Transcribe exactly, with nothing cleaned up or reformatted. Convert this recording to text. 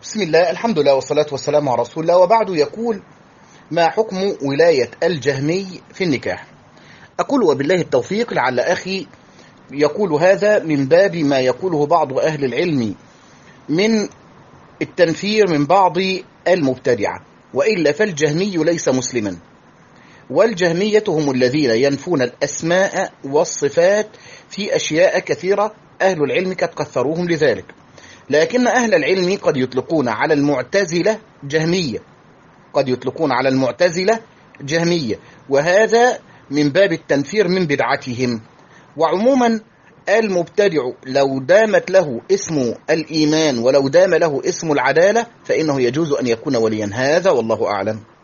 بسم الله، الحمد لله والصلاة والسلام على رسول الله، وبعد. يقول: ما حكم ولاية الجهمي في النكاح؟ أقول وبالله التوفيق. لعل أخي يقول هذا من باب ما يقوله بعض أهل العلم من التنفير من بعض المبتدعة، وإلا فالجهمي ليس مسلما، والجهمية هم الذين ينفون الأسماء والصفات في أشياء كثيرة، أهل العلم قد كثروهم لذلك. لكن أهل العلم قد يطلقون على المعتزلة جهمية، قد يطلقون على المعتزلة جهمية، وهذا من باب التنفير من بدعتهم. وعموما المبتدع لو دامت له اسم الإيمان ولو دام له اسم العدالة فإنه يجوز أن يكون وليا، هذا والله أعلم.